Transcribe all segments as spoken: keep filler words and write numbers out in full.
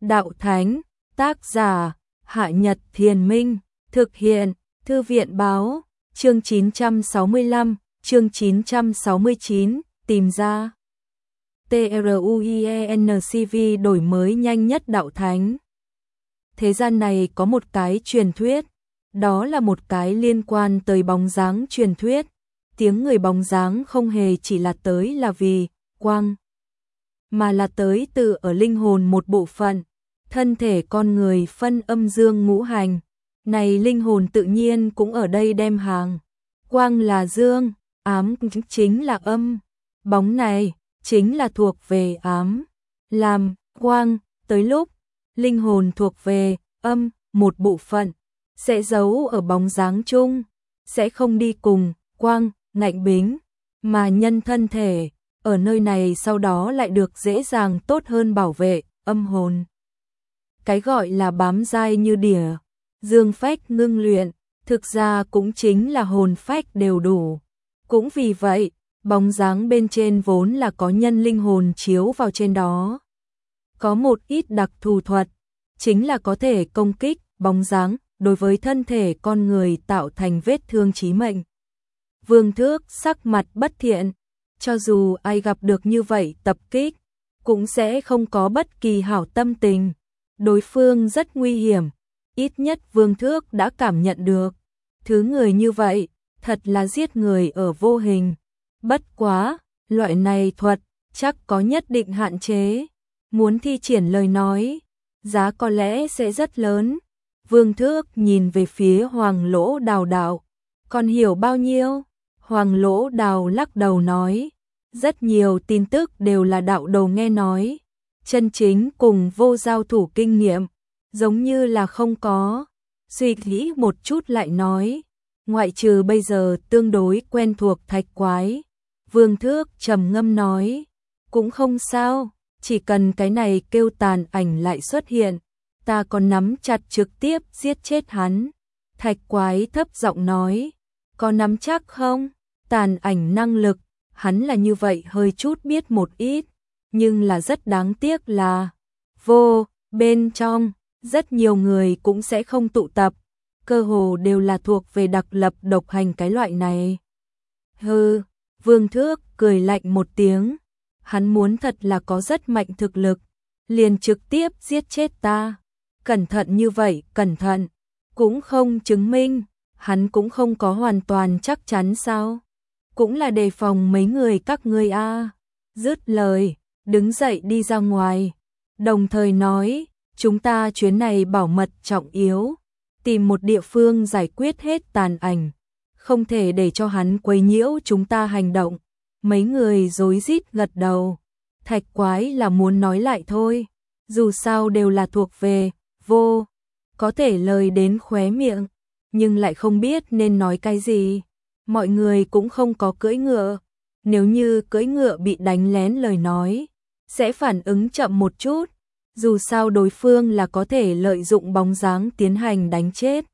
Đạo Thánh, tác giả, Hạ Nhật Thiền Minh, thực hiện, Thư viện Báo, chương chín trăm sáu mươi lăm, chương chín trăm sáu mươi chín, tìm ra. TRUIENCV đổi mới nhanh nhất Đạo Thánh. Thế gian này có một cái truyền thuyết, đó là một cái liên quan tới bóng dáng truyền thuyết. Tiếng người bóng dáng không hề chỉ là tới là vì quang, mà là tới từ ở linh hồn một bộ phận. Thân thể con người phân âm dương ngũ hành, này linh hồn tự nhiên cũng ở đây đem hàng. Quang là dương, ám chính là âm. Bóng này chính là thuộc về ám, làm quang, tới lúc linh hồn thuộc về âm, một bộ phận sẽ giấu ở bóng dáng chung, sẽ không đi cùng quang ngạnh bính, mà nhân thân thể ở nơi này sau đó lại được dễ dàng tốt hơn bảo vệ âm hồn. Cái gọi là bám dai như đỉa, dương phách ngưng luyện, thực ra cũng chính là hồn phách đều đủ. Cũng vì vậy, bóng dáng bên trên vốn là có nhân linh hồn chiếu vào trên đó. Có một ít đặc thù thuật, chính là có thể công kích bóng dáng đối với thân thể con người tạo thành vết thương chí mệnh. Vương Thước sắc mặt bất thiện, cho dù ai gặp được như vậy tập kích, cũng sẽ không có bất kỳ hảo tâm tình. Đối phương rất nguy hiểm, ít nhất Vương Thước đã cảm nhận được. Thứ người như vậy, thật là giết người ở vô hình. Bất quá, loại này thuật, chắc có nhất định hạn chế. Muốn thi triển lời nói, giá có lẽ sẽ rất lớn. Vương Thước nhìn về phía Hoàng Lỗ Đào đạo. Còn hiểu bao nhiêu? Hoàng Lỗ Đào lắc đầu nói. Rất nhiều tin tức đều là đạo đầu nghe nói. Chân chính cùng vô giao thủ kinh nghiệm, giống như là không có. Suy nghĩ một chút lại nói. Ngoại trừ bây giờ tương đối quen thuộc thạch quái. Vương Thước trầm ngâm nói. Cũng không sao, chỉ cần cái này kêu tàn ảnh lại xuất hiện, ta còn nắm chặt trực tiếp giết chết hắn. Thạch quái thấp giọng nói. Có nắm chắc không? Tàn ảnh năng lực, hắn là như vậy hơi chút biết một ít. Nhưng là rất đáng tiếc là vô, bên trong, rất nhiều người cũng sẽ không tụ tập. Cơ hồ đều là thuộc về đặc lập độc hành cái loại này. Hừ, Vương Thước cười lạnh một tiếng. Hắn muốn thật là có rất mạnh thực lực, liền trực tiếp giết chết ta. Cẩn thận như vậy, cẩn thận, cũng không chứng minh, hắn cũng không có hoàn toàn chắc chắn sao. Cũng là đề phòng mấy người các ngươi a. À. Dứt lời, đứng dậy đi ra ngoài, đồng thời nói, chúng ta chuyến này bảo mật trọng yếu, tìm một địa phương giải quyết hết tàn ảnh, không thể để cho hắn quấy nhiễu chúng ta hành động. Mấy người rối rít gật đầu. Thạch quái là muốn nói lại thôi, dù sao đều là thuộc về vô, có thể lời đến khóe miệng, nhưng lại không biết nên nói cái gì. Mọi người cũng không có cưỡi ngựa, nếu như cưỡi ngựa bị đánh lén lời nói, sẽ phản ứng chậm một chút, dù sao đối phương là có thể lợi dụng bóng dáng tiến hành đánh chết.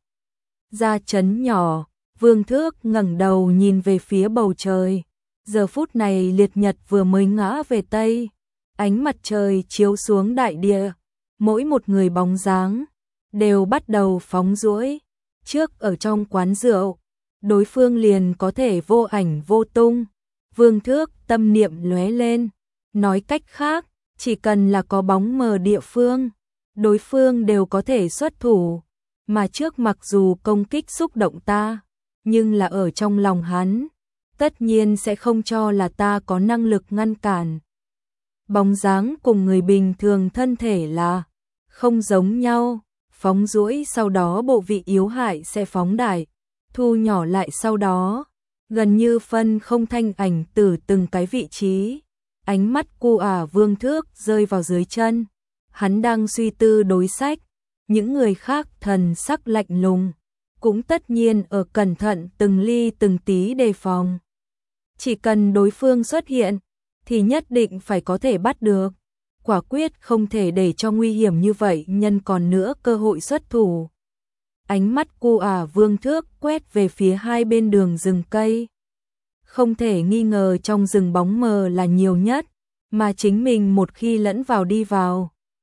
Ra trấn nhỏ, Vương Thước ngẩng đầu nhìn về phía bầu trời. Giờ phút này liệt nhật vừa mới ngã về Tây, ánh mặt trời chiếu xuống đại địa, mỗi một người bóng dáng đều bắt đầu phóng duỗi. Trước ở trong quán rượu, đối phương liền có thể vô ảnh vô tung. Vương Thước tâm niệm lóe lên, nói cách khác, chỉ cần là có bóng mờ địa phương, đối phương đều có thể xuất thủ. Mà trước mặc dù công kích xúc động ta, nhưng là ở trong lòng hắn, tất nhiên sẽ không cho là ta có năng lực ngăn cản. Bóng dáng cùng người bình thường thân thể là không giống nhau, phóng duỗi sau đó bộ vị yếu hại sẽ phóng đại, thu nhỏ lại sau đó, gần như phân không thanh ảnh từ từng cái vị trí. Ánh mắt cu ả Vương Thước rơi vào dưới chân, hắn đang suy tư đối sách, những người khác thần sắc lạnh lùng, cũng tất nhiên ở cẩn thận từng ly từng tí đề phòng. Chỉ cần đối phương xuất hiện, thì nhất định phải có thể bắt được. Quả quyết không thể để cho nguy hiểm như vậy nhân còn nữa cơ hội xuất thủ. Ánh mắt cu ả Vương Thước quét về phía hai bên đường rừng cây. Không thể nghi ngờ trong rừng bóng mờ là nhiều nhất, mà chính mình một khi lẫn vào đi vào,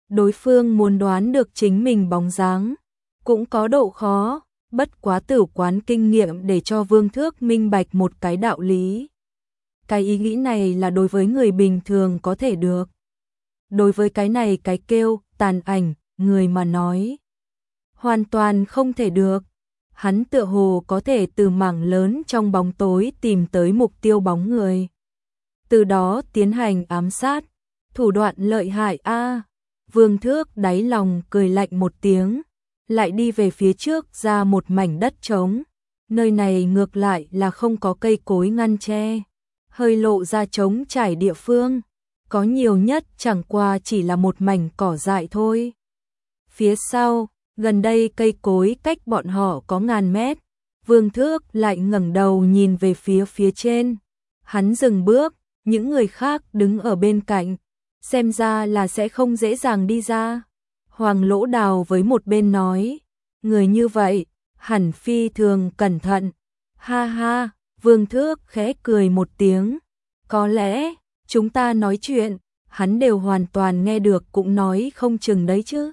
Đối phương muốn đoán được chính mình bóng dáng, cũng có độ khó, bất quá Tử Quán kinh nghiệm để cho Vương Thước minh bạch một cái đạo lý. Cái ý nghĩ này là đối với người bình thường có thể được. Đối với cái này cái kêu, tàn ảnh, người mà nói. Hoàn toàn không thể được. Hắn tựa hồ có thể từ mảng lớn trong bóng tối tìm tới mục tiêu bóng người. Từ đó tiến hành ám sát. Thủ đoạn lợi hại a. Vương Thước đáy lòng cười lạnh một tiếng. Lại đi về phía trước ra một mảnh đất trống. Nơi này ngược lại là không có cây cối ngăn che. Hơi lộ ra trống trải địa phương. Có nhiều nhất chẳng qua chỉ là một mảnh cỏ dại thôi. Phía sau, gần đây cây cối cách bọn họ có ngàn mét. Vương Thước lại ngẩng đầu nhìn về phía phía trên. Hắn dừng bước, những người khác đứng ở bên cạnh. Xem ra là sẽ không dễ dàng đi ra. Hoàng Lỗ Đào với một bên nói. Người như vậy, hẳn phi thường cẩn thận. Ha ha, Vương Thước khẽ cười một tiếng. Có lẽ, chúng ta nói chuyện, hắn đều hoàn toàn nghe được cũng nói không chừng đấy chứ.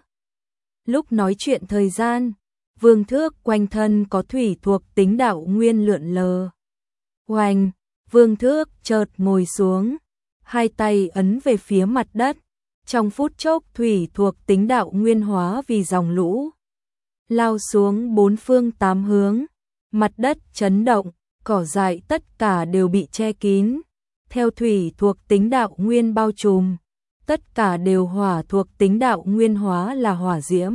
Lúc nói chuyện thời gian, Vương Thước quanh thân có thủy thuộc tính đạo nguyên lượn lờ. Oanh, Vương Thước chợt ngồi xuống, hai tay ấn về phía mặt đất. Trong phút chốc thủy thuộc tính đạo nguyên hóa vì dòng lũ. Lao xuống bốn phương tám hướng, mặt đất chấn động, cỏ dại tất cả đều bị che kín. Theo thủy thuộc tính đạo nguyên bao trùm, tất cả đều hỏa thuộc tính đạo nguyên hóa là hỏa diễm.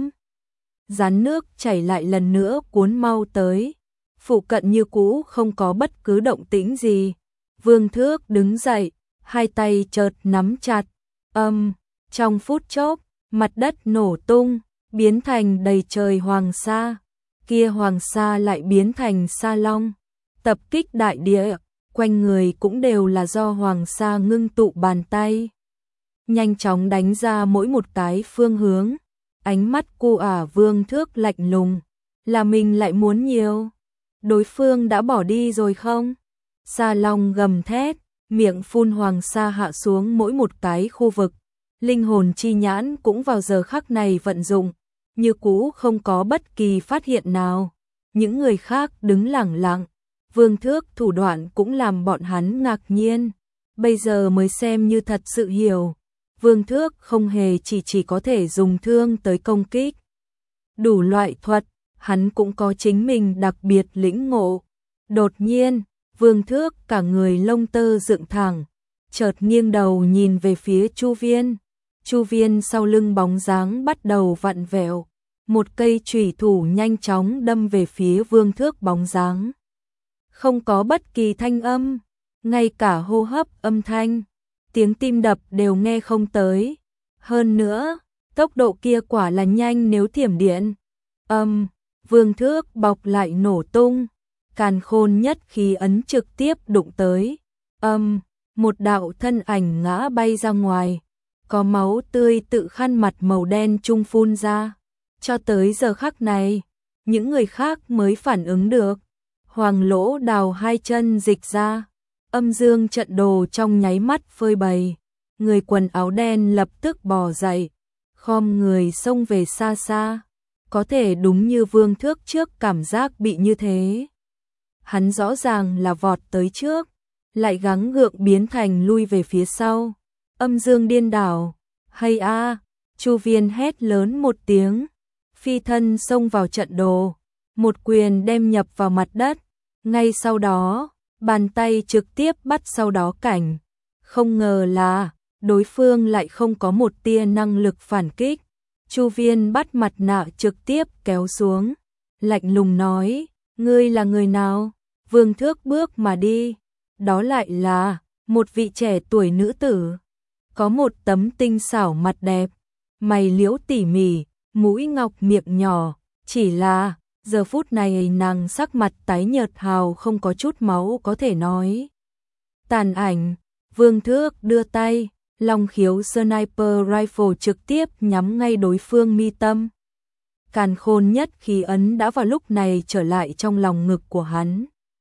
Rán nước chảy lại lần nữa cuốn mau tới, phụ cận như cũ không có bất cứ động tĩnh gì. Vương Thước đứng dậy, hai tay chợt nắm chặt, âm, trong phút chốc, mặt đất nổ tung, biến thành đầy trời hoàng sa, kia hoàng sa lại biến thành sa long, tập kích đại địa. Quanh người cũng đều là do hoàng sa ngưng tụ bàn tay. Nhanh chóng đánh ra mỗi một cái phương hướng. Ánh mắt cô ả Vương Thước lạnh lùng. Là mình lại muốn nhiều. Đối phương đã bỏ đi rồi không? Sa long gầm thét, miệng phun hoàng sa hạ xuống mỗi một cái khu vực. Linh hồn chi nhãn cũng vào giờ khắc này vận dụng. Như cũ không có bất kỳ phát hiện nào. Những người khác đứng lẳng lặng. Vương Thước thủ đoạn cũng làm bọn hắn ngạc nhiên, bây giờ mới xem như thật sự hiểu. Vương Thước không hề chỉ chỉ có thể dùng thương tới công kích. Đủ loại thuật, hắn cũng có chính mình đặc biệt lĩnh ngộ. Đột nhiên, Vương Thước cả người lông tơ dựng thẳng, chợt nghiêng đầu nhìn về phía Chu Viên. Chu Viên sau lưng bóng dáng bắt đầu vặn vẹo, một cây chủy thủ nhanh chóng đâm về phía Vương Thước bóng dáng. Không có bất kỳ thanh âm, ngay cả hô hấp âm thanh, tiếng tim đập đều nghe không tới. Hơn nữa, tốc độ kia quả là nhanh nếu thiểm điện. Âm, Vương Thước bọc lại nổ tung, càn khôn nhất khí ấn trực tiếp đụng tới. Âm, một đạo thân ảnh ngã bay ra ngoài, có máu tươi tự khăn mặt màu đen trung phun ra. Cho tới giờ khắc này, những người khác mới phản ứng được. Hoàng Lỗ Đào hai chân dịch ra, âm dương trận đồ trong nháy mắt phơi bày. Người quần áo đen lập tức bò dậy, khom người xông về xa xa. Có thể đúng như Vương Thước trước cảm giác bị như thế. Hắn rõ ràng là vọt tới trước, lại gắng gượng biến thành lui về phía sau. Âm dương điên đảo, hay a, Chu Viên hét lớn một tiếng, phi thân xông vào trận đồ, một quyền đem nhập vào mặt đất. Ngay sau đó, bàn tay trực tiếp bắt sau đó cảnh. Không ngờ là, đối phương lại không có một tia năng lực phản kích. Chu Viên bắt mặt nạ trực tiếp kéo xuống. Lạnh lùng nói, ngươi là người nào? Vương Thước bước mà đi. Đó lại là, một vị trẻ tuổi nữ tử. Có một tấm tinh xảo mặt đẹp, mày liễu tỉ mỉ, mũi ngọc miệng nhỏ. Chỉ là, giờ phút này nàng sắc mặt tái nhợt hào không có chút máu có thể nói. Tàn ảnh, Vương Thước đưa tay, long khiếu sniper rifle trực tiếp nhắm ngay đối phương mi tâm. Càn khôn nhất khí ấn đã vào lúc này trở lại trong lòng ngực của hắn.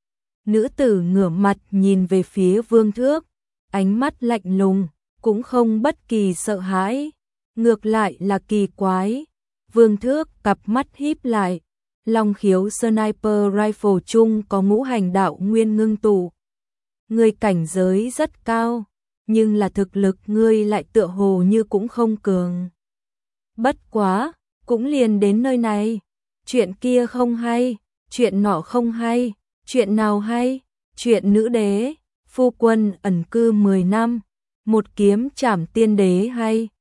Nữ tử ngửa mặt nhìn về phía Vương Thước, ánh mắt lạnh lùng, cũng không bất kỳ sợ hãi. Ngược lại là kỳ quái. Vương Thước cặp mắt híp lại, Long khiếu sniper rifle chung có ngũ hành đạo nguyên ngưng tụ. Ngươi cảnh giới rất cao, nhưng là thực lực ngươi lại tựa hồ như cũng không cường. Bất quá, cũng liền đến nơi này, chuyện kia không hay, chuyện nọ không hay, chuyện nào hay, chuyện nữ đế, phu quân ẩn cư mười năm, một kiếm trảm tiên đế hay.